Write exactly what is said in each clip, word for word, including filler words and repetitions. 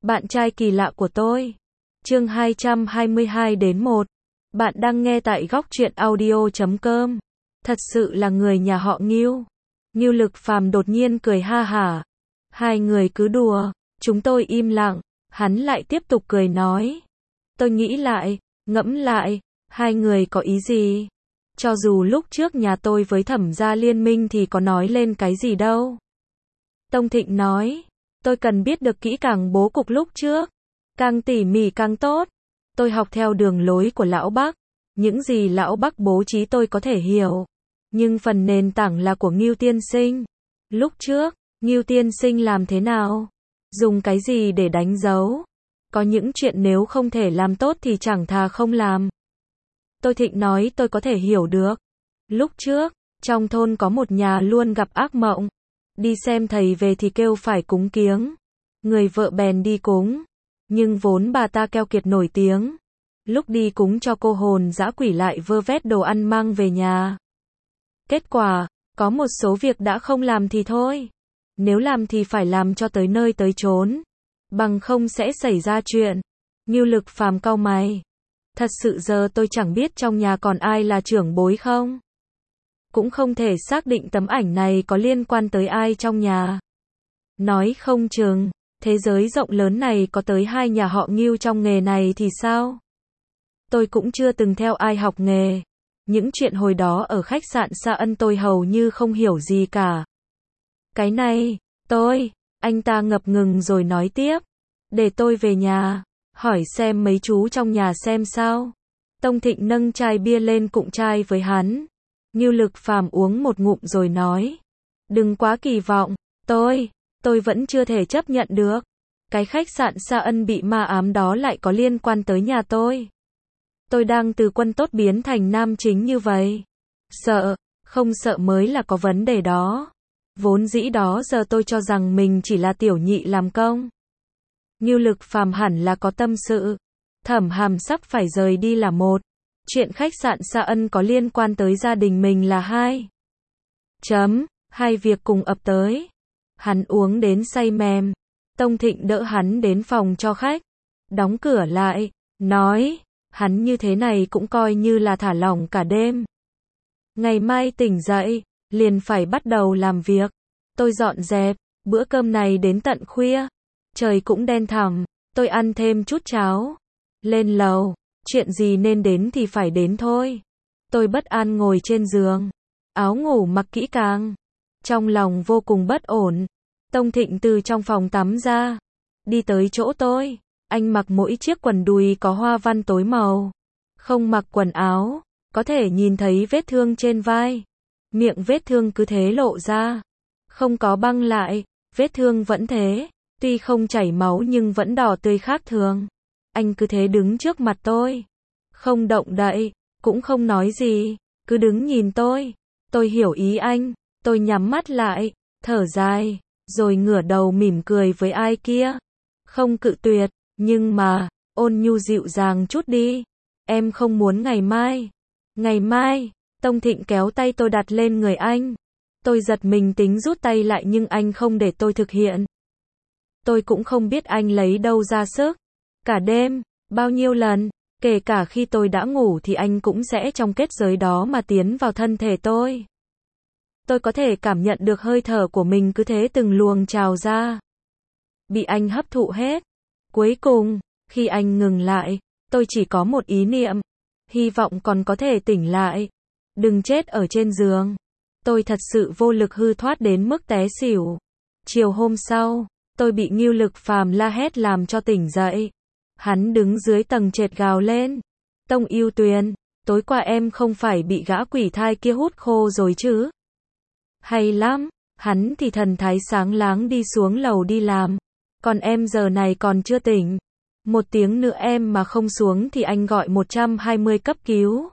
Bạn trai kỳ lạ của tôi. Chương hai trăm hai mươi hai đến một. Bạn đang nghe tại góc truyện audio chấm com. Thật sự là người nhà họ Ngưu. Ngưu Lực Phàm đột nhiên cười ha hả. Hai người cứ đùa, chúng tôi im lặng, hắn lại tiếp tục cười nói. Tôi nghĩ lại, ngẫm lại, hai người có ý gì? Cho dù lúc trước nhà tôi với Thẩm gia liên minh thì có nói lên cái gì đâu. Tông Thịnh nói, tôi cần biết được kỹ càng bố cục lúc trước, càng tỉ mỉ càng tốt. Tôi học theo đường lối của Lão Bắc, những gì Lão Bắc bố trí tôi có thể hiểu, nhưng phần nền tảng là của Ngưu tiên sinh. Lúc trước, Ngưu tiên sinh làm thế nào? Dùng cái gì để đánh dấu? Có những chuyện nếu không thể làm tốt thì chẳng thà không làm. Tôi Thịnh nói tôi có thể hiểu được. Lúc trước, trong thôn có một nhà luôn gặp ác mộng. Đi xem thầy về thì kêu phải cúng kiếng. Người vợ bèn đi cúng. Nhưng vốn bà ta keo kiệt nổi tiếng. Lúc đi cúng cho cô hồn dã quỷ lại vơ vét đồ ăn mang về nhà. Kết quả, có một số việc đã không làm thì thôi. Nếu làm thì phải làm cho tới nơi tới chốn. Bằng không sẽ xảy ra chuyện. Ngưu Lực Phàm cau mày. Thật sự giờ tôi chẳng biết trong nhà còn ai là trưởng bối không? Cũng không thể xác định tấm ảnh này có liên quan tới ai trong nhà. Nói không chừng, thế giới rộng lớn này có tới hai nhà họ Ngưu trong nghề này thì sao? Tôi cũng chưa từng theo ai học nghề. Những chuyện hồi đó ở khách sạn Sa Ân tôi hầu như không hiểu gì cả. Cái này, tôi, anh ta ngập ngừng rồi nói tiếp. Để tôi về nhà, hỏi xem mấy chú trong nhà xem sao. Tông Thịnh nâng chai bia lên cụng chai với hắn. Ngưu Lực Phàm uống một ngụm rồi nói. Đừng quá kỳ vọng, tôi, tôi vẫn chưa thể chấp nhận được. Cái khách sạn Sa Ân bị ma ám đó lại có liên quan tới nhà tôi. Tôi đang từ quân tốt biến thành nam chính như vậy. Sợ, không sợ mới là có vấn đề đó. Vốn dĩ đó giờ tôi cho rằng mình chỉ là tiểu nhị làm công. Ngưu Lực Phàm hẳn là có tâm sự. Thẩm Hàm sắp phải rời đi là một. Chuyện khách sạn Sa Ân có liên quan tới gia đình mình là hai. Chấm, hai việc cùng ập tới. Hắn uống đến say mềm. Tông Thịnh đỡ hắn đến phòng cho khách. Đóng cửa lại, nói, hắn như thế này cũng coi như là thả lỏng cả đêm. Ngày mai tỉnh dậy, liền phải bắt đầu làm việc. Tôi dọn dẹp, bữa cơm này đến tận khuya. Trời cũng đen thẳm, tôi ăn thêm chút cháo. Lên lầu, chuyện gì nên đến thì phải đến thôi. Tôi bất an ngồi trên giường, áo ngủ mặc kỹ càng. Trong lòng vô cùng bất ổn. Tông Thịnh từ trong phòng tắm ra, đi tới chỗ tôi. Anh mặc mỗi chiếc quần đùi có hoa văn tối màu. Không mặc quần áo, có thể nhìn thấy vết thương trên vai. Miệng vết thương cứ thế lộ ra. Không có băng lại, vết thương vẫn thế. Tuy không chảy máu nhưng vẫn đỏ tươi khác thường. Anh cứ thế đứng trước mặt tôi. Không động đậy, cũng không nói gì. Cứ đứng nhìn tôi. Tôi hiểu ý anh. Tôi nhắm mắt lại, thở dài. Rồi ngửa đầu mỉm cười với ai kia. Không cự tuyệt, nhưng mà, ôn nhu dịu dàng chút đi. Em không muốn ngày mai. Ngày mai, Tông Thịnh kéo tay tôi đặt lên người anh. Tôi giật mình tính rút tay lại nhưng anh không để tôi thực hiện. Tôi cũng không biết anh lấy đâu ra sức. Cả đêm, bao nhiêu lần, kể cả khi tôi đã ngủ thì anh cũng sẽ trong kết giới đó mà tiến vào thân thể tôi. Tôi có thể cảm nhận được hơi thở của mình cứ thế từng luồng trào ra. Bị anh hấp thụ hết. Cuối cùng, khi anh ngừng lại, tôi chỉ có một ý niệm. Hy vọng còn có thể tỉnh lại. Đừng chết ở trên giường. Tôi thật sự vô lực hư thoát đến mức té xỉu. Chiều hôm sau, tôi bị Ngưu Lực Phàm la hét làm cho tỉnh dậy. Hắn đứng dưới tầng trệt gào lên. Tông Yêu Tuyền, tối qua em không phải bị gã quỷ thai kia hút khô rồi chứ? Hay lắm, hắn thì thần thái sáng láng đi xuống lầu đi làm. Còn em giờ này còn chưa tỉnh. Một tiếng nữa em mà không xuống thì anh gọi một trăm hai mươi cấp cứu.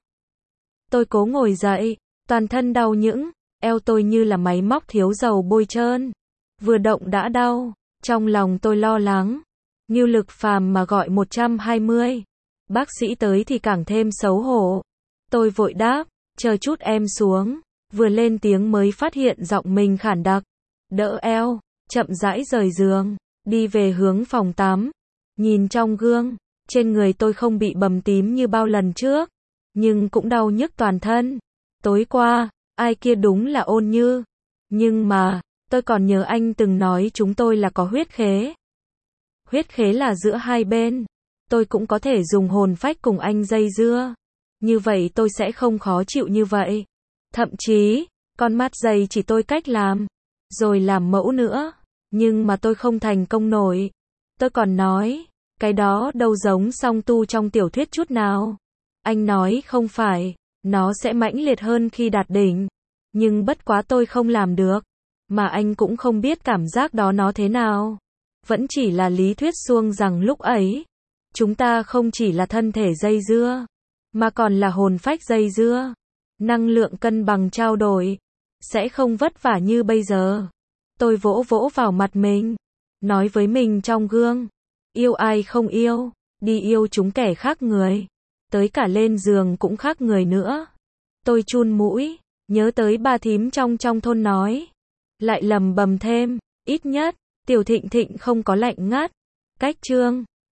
Tôi cố ngồi dậy, toàn thân đau nhức, eo tôi như là máy móc thiếu dầu bôi trơn. Vừa động đã đau, trong lòng tôi lo lắng. Ngưu Lực Phàm mà gọi một trăm hai mươi. Bác sĩ tới thì càng thêm xấu hổ. Tôi vội đáp, chờ chút em xuống. Vừa lên tiếng mới phát hiện giọng mình khản đặc. Đỡ eo, chậm rãi rời giường, đi về hướng phòng tắm. Nhìn trong gương, trên người tôi không bị bầm tím như bao lần trước, nhưng cũng đau nhức toàn thân. Tối qua, ai kia đúng là Ôn Như. Nhưng mà, tôi còn nhớ anh từng nói chúng tôi là có huyết khế. Huyết khế là giữa hai bên. Tôi cũng có thể dùng hồn phách cùng anh dây dưa. Như vậy tôi sẽ không khó chịu như vậy. Thậm chí, con mắt dày chỉ tôi cách làm. Rồi làm mẫu nữa. Nhưng mà tôi không thành công nổi. Tôi còn nói, cái đó đâu giống song tu trong tiểu thuyết chút nào. Anh nói không phải, nó sẽ mãnh liệt hơn khi đạt đỉnh. Nhưng bất quá tôi không làm được. Mà anh cũng không biết cảm giác đó nó thế nào. Vẫn chỉ là lý thuyết suông rằng lúc ấy, chúng ta không chỉ là thân thể dây dưa, mà còn là hồn phách dây dưa. Năng lượng cân bằng trao đổi, sẽ không vất vả như bây giờ. Tôi vỗ vỗ vào mặt mình, nói với mình trong gương, yêu ai không yêu, đi yêu chúng kẻ khác người. Tới cả lên giường cũng khác người nữa. Tôi chun mũi, nhớ tới bà thím trong trong thôn nói. Lại lầm bầm thêm, ít nhất, Tiểu Thịnh Thịnh không có lạnh ngắt. Cách chương